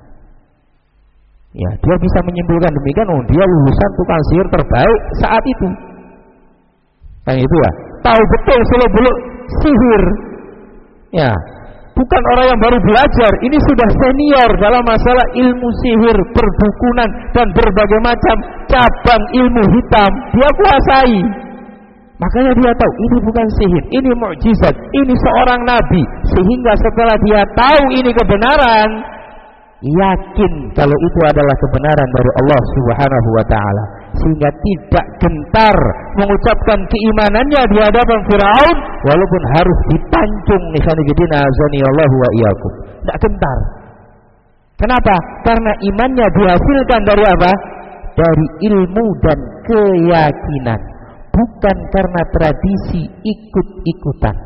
Ya, dia bisa menyimpulkan demikian, oh dia lulusan tukang sihir terbaik saat itu. Kan itu ya, tahu betul seluk-beluk sihir. Ya, bukan orang yang baru belajar, ini sudah senior dalam masalah ilmu sihir, perdukunan dan berbagai macam cabang ilmu hitam dia kuasai. Makanya dia tahu ini bukan sihir, ini mukjizat, ini seorang nabi. Sehingga setelah dia tahu ini kebenaran, yakin kalau itu adalah kebenaran dari Allah Subhanahu wa taala, sehingga tidak gentar mengucapkan keimanannya di hadapan Firaun walaupun harus dipancung nisanibidina azani Allah wa iyyakum. Tidak gentar. Kenapa? Karena imannya dihasilkan dari apa? Dari ilmu dan keyakinan, bukan karena tradisi ikut-ikutan.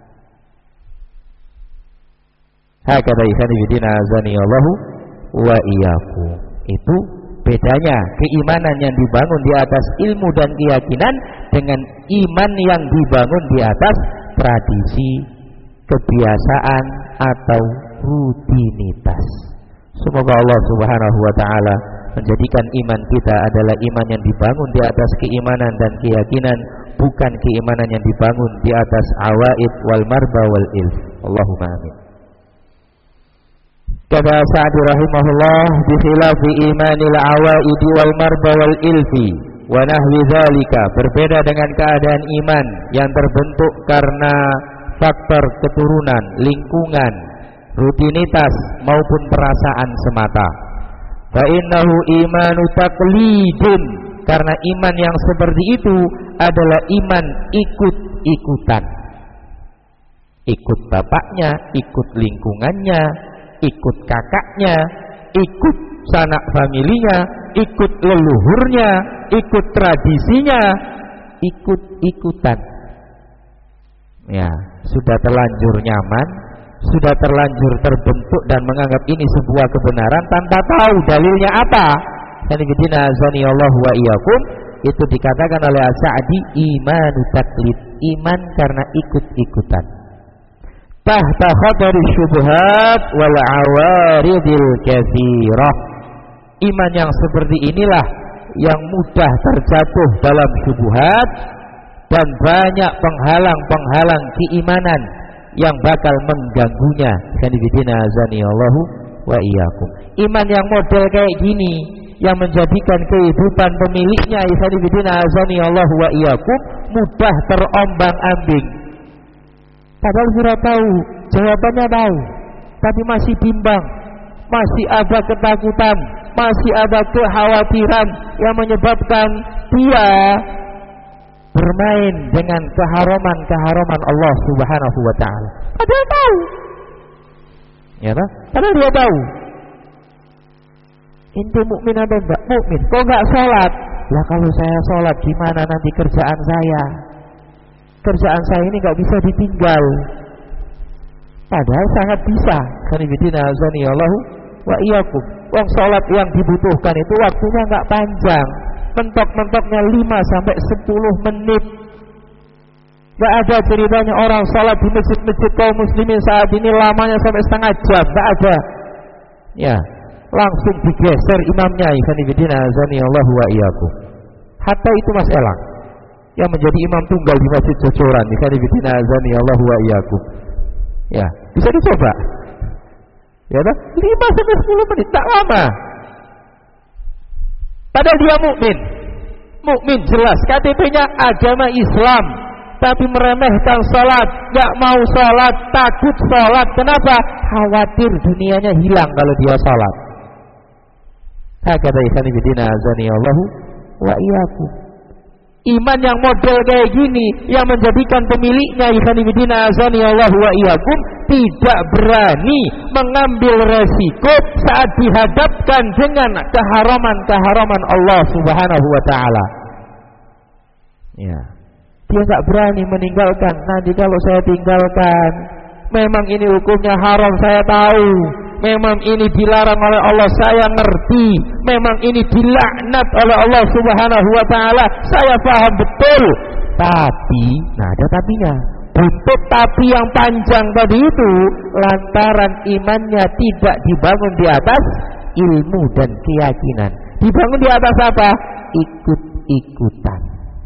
Hakata ikhwanifidina azani Allahu wa iyyakum. Itu bedanya keimanan yang dibangun di atas ilmu dan keyakinan dengan iman yang dibangun di atas tradisi, kebiasaan atau rutinitas. Semoga Allah Subhanahu wa taala menjadikan iman kita adalah iman yang dibangun di atas keimanan dan keyakinan, bukan keimanan yang dibangun di atas awaid wal marba wal ilf. Allahumma amin. Kata Sa'di rahimahullah, bi khilafi imanil awaid wal marba wal ilfi wa nahwi dzalika, berbeda dengan keadaan iman yang terbentuk karena faktor keturunan, lingkungan, rutinitas maupun perasaan semata. Fa innahu imanu taqlidin, karena iman yang seperti itu adalah iman ikut-ikutan. Ikut bapaknya, ikut lingkungannya, ikut kakaknya, ikut sanak familinya, ikut leluhurnya, ikut tradisinya, ikut-ikutan. Ya, sudah terlanjur nyaman, sudah terlanjur terbentuk dan menganggap ini sebuah kebenaran tanpa tahu dalilnya apa. Sanibidina azani Allah wa iyyakum, itu dikatakan oleh As-Sa'di imanu taklid, iman karena ikut-ikutan. Tahta khatari syubhat wal awaridil katsirah. Iman yang seperti inilah yang mudah terjatuh dalam syubhat dan banyak penghalang-penghalang keimanan yang bakal mengganggunya. Sanibidina azani Allah wa iyyakum. Iman yang model kayak gini yang menjadikan kehidupan pemiliknya ikhwanifidina azani Allah wa iyyakum mudah terombang-ambing. Padahal sudah tahu, jawabannya tahu, tapi masih bimbang, masih ada ketakutan, masih ada kekhawatiran yang menyebabkan dia bermain dengan keharaman-keharaman Allah Subhanahu wa taala. Padahal tahu. Ya kan? Padahal dia tahu. Inti mukmin ada enggak? Mukmin. Kok enggak sholat? Lah kalau saya sholat gimana nanti kerjaan saya? Kerjaan saya ini enggak bisa ditinggal. Padahal sangat bisa. Sanibidina azani Allah wa iyyakum. Wong sholat yang dibutuhkan itu waktunya enggak panjang. Mentok-mentoknya lima sampai sepuluh menit. Enggak ada ceritanya orang sholat di masjid-masjid kaum muslimin saat ini lamanya sampai setengah jam. Enggak ada. Ya. Langsung digeser imamnya ikhwanifidina azani Allah wa iyyakum. Hatta itu Mas Elang yang menjadi imam tunggal di Masjid Jojoran ikhwanifidina azani Allah wa iyyakum. Ya, bisa dicoba. Ya kan? lima sampai sepuluh menit tak lama. Padahal dia mukmin. Mukmin jelas K T P-nya agama Islam, tapi meremehkan salat, enggak mau salat, takut salat. Kenapa? Khawatir dunianya hilang kalau dia salat. Hakata ikhwanifidina azani Allahu wa iyyakum. Iman yang model kayak gini yang menjadikan pemiliknya ikhwanifidina azani Allahu wa iyyakum tidak berani mengambil resiko saat dihadapkan dengan keharaman-keharaman Allah Subhanahu wa taala. Ya. Dia enggak berani meninggalkan. Nanti kalau saya tinggalkan, memang ini hukumnya haram, saya tahu. Memang ini dilarang oleh Allah, saya ngerti. Memang ini dilaknat oleh Allah Subhanahu wa taala, saya paham betul. Tapi, nah ada tapinya. Untuk tapi yang panjang tadi itu lantaran imannya tidak dibangun di atas ilmu dan keyakinan. Dibangun di atas apa? Ikut-ikutan.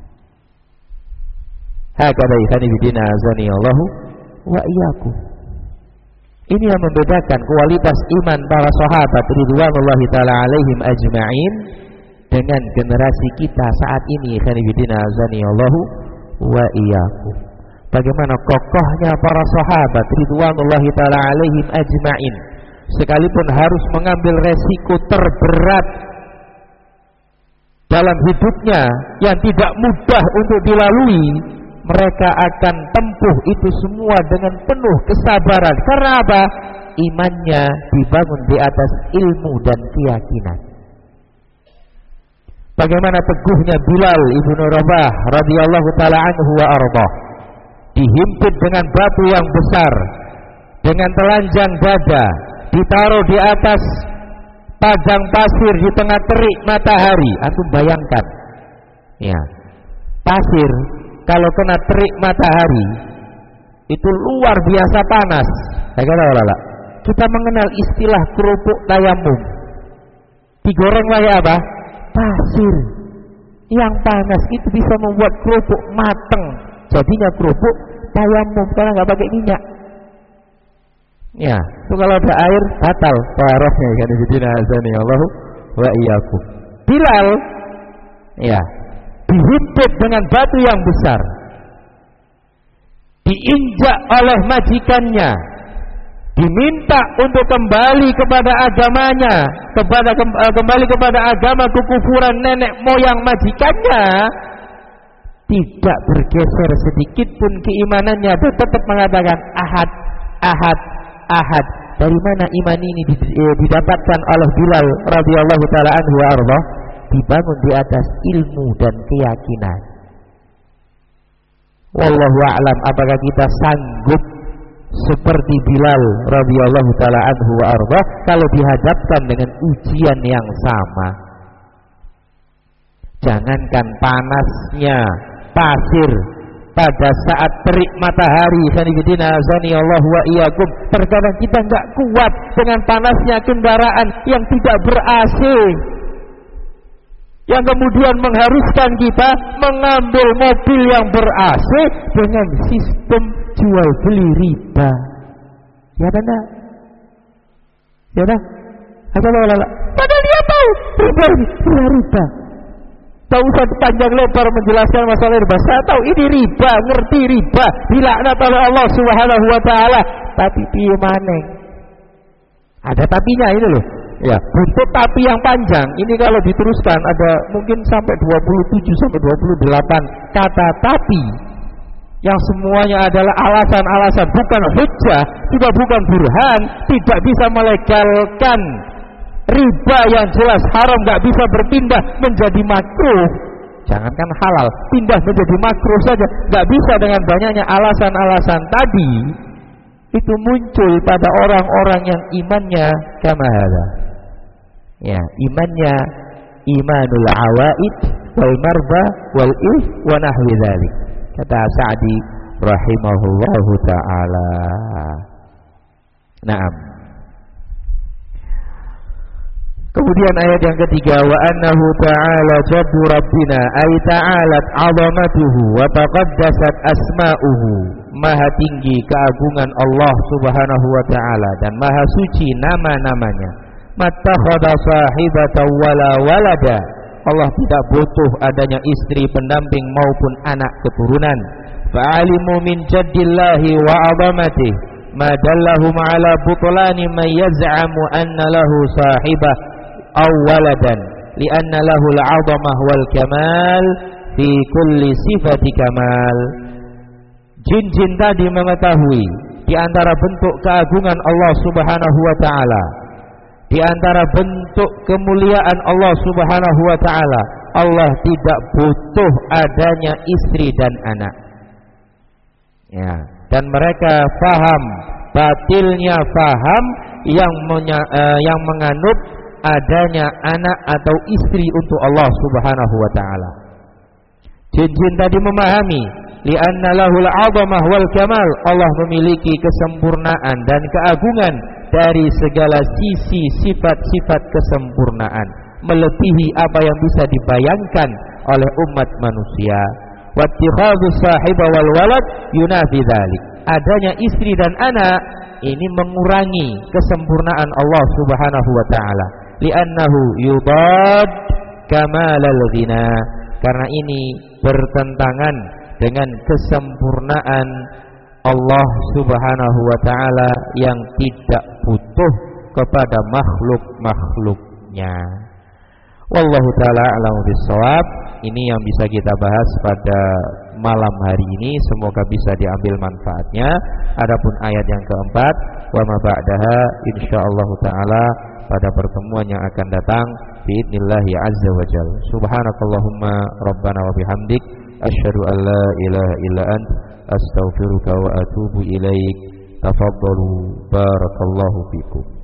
Hakada ikhwanifidina azani Allahu wa iyyakum. Ini yang membedakan kualitas iman para sahabat ridwanullahi taala alaihim ajma'in dengan generasi kita saat ini. Ikhwanifidina azani Allahu wa iyyakum. Bagaimana kokohnya para sahabat ridwanullahi taala alaihim ajma'in, sekalipun harus mengambil resiko terberat dalam hidupnya yang tidak mudah untuk dilalui, mereka akan tempuh itu semua dengan penuh kesabaran. Karena apa? Imannya dibangun di atas ilmu dan keyakinan. Bagaimana teguhnya Bilal ibnu Rabah radhiyallahu taala anhu wa arda, dihimpit dengan batu yang besar, dengan telanjang dada, ditaruh di atas padang pasir di tengah terik matahari. Antum bayangkan, ya, pasir kalau kena terik matahari itu luar biasa panas. Kata-kata kita mengenal istilah kerupuk tayamum. Digoreng pakai apa? Pasir yang panas itu bisa membuat kerupuk mateng. Jadinya kerupuk tayamum karena nggak pakai minyak. Ya, itu kalau ada air batal taharahnya. Kan bidina azani Allahu wa iyyakum. Bilal, ya, dihimpit dengan batu yang besar, diinjak oleh majikannya, diminta untuk kembali kepada agamanya, kepada kembali kepada agama kekufuran nenek moyang majikannya. Tidak bergeser sedikit pun keimanannya, dan tetap mengatakan ahad, ahad, ahad. Dari mana iman ini didapatkan oleh Bilal radhiyallahu taala anhu wa arda? Dibangun di atas ilmu dan keyakinan. Wallahu a'lam, apakah kita sanggup seperti Bilal radhiyallahu taala anhu wa arda kalau dihadapkan dengan ujian yang sama? Jangankan panasnya pasir pada saat terik matahari, sanibidina azani Allah wa iyyakum, terkadang kita enggak kuat dengan panasnya kendaraan yang tidak ber-A C, yang kemudian mengharuskan kita mengambil mobil yang ber-A C dengan sistem jual beli riba. Ya kan? Ya kan? Padahal dia tahu riba ini riba. Tak usah panjang lebar menjelaskan masalah riba. Saya tahu ini riba, ngerti riba, dilaknat oleh Allah Subhanahu wa taala. Tapi piye maneh? Ada tapinya ini loh. Ya, butuh tapi yang panjang. Ini kalau diteruskan ada mungkin sampai dua puluh tujuh sampai dua puluh delapan kata tapi yang semuanya adalah alasan-alasan, bukan hujjah, juga bukan burhan, tidak bisa melegalkan riba yang jelas haram, nggak bisa berpindah menjadi makruh. Jangankan halal, pindah menjadi makruh saja nggak bisa dengan banyaknya alasan-alasan tadi. Itu muncul pada orang-orang yang imannya kama hadza. Ya, imannya imanul awaid wal marba wal if wa nahwi dzalik. Kata Sa'di rahimahullahu taala. Naam. Kemudian ayat yang ketiga, wa annahu ta'ala jaddu rabbina ay ta'alat 'azamatuhu wa taqaddasat asma'uhu. Maha tinggi keagungan Allah Subhanahu wa taala dan maha suci nama-namanya. Mattakhadha sahibatan wala walada. Allah tidak butuh adanya istri pendamping maupun anak keturunan. Fa'alimu min jaddillahi wa 'azamatihi ma dallahum 'ala butlani man yaz'amu anna lahu sahibah aw waladan li'anna lahu al-'azamah wal kamal fi kulli sifati kamal. Jin-jin tadi mengetahui di antara bentuk keagungan Allah Subhanahu wa taala, di antara bentuk kemuliaan Allah Subhanahu wa taala, Allah tidak butuh adanya istri dan anak. Ya, dan mereka faham, batilnya faham yang menya, uh, yang menganut adanya anak atau istri untuk Allah Subhanahu wa taala. Jin-jin tadi memahami li'anna lahul 'azamah wal kamal, Allah memiliki kesempurnaan dan keagungan dari segala sisi sifat-sifat kesempurnaan, melebihi apa yang bisa dibayangkan oleh umat manusia. Wattikhadhu sahiba wal walad yunafi dzalik. Adanya istri dan anak ini mengurangi kesempurnaan Allah Subhanahu wa taala. Li'annahu yudad kamalal ghina. Karena ini bertentangan dengan kesempurnaan Allah Subhanahu wa taala yang tidak butuh kepada makhluk-makhluknya. Wallahu taala a'lamu bissawab. Ini yang bisa kita bahas pada malam hari ini, semoga bisa diambil manfaatnya. Adapun ayat yang keempat, wa ma ba'daha insyaallah taala pada pertemuan yang akan datang biidznillah azza wajalla. Subhanakallahumma rabbana wa bihamdik asyhadu an la ilaha illa ant astaghfiruka wa atubu ilaik. Tafaddalu barakallahu fikum.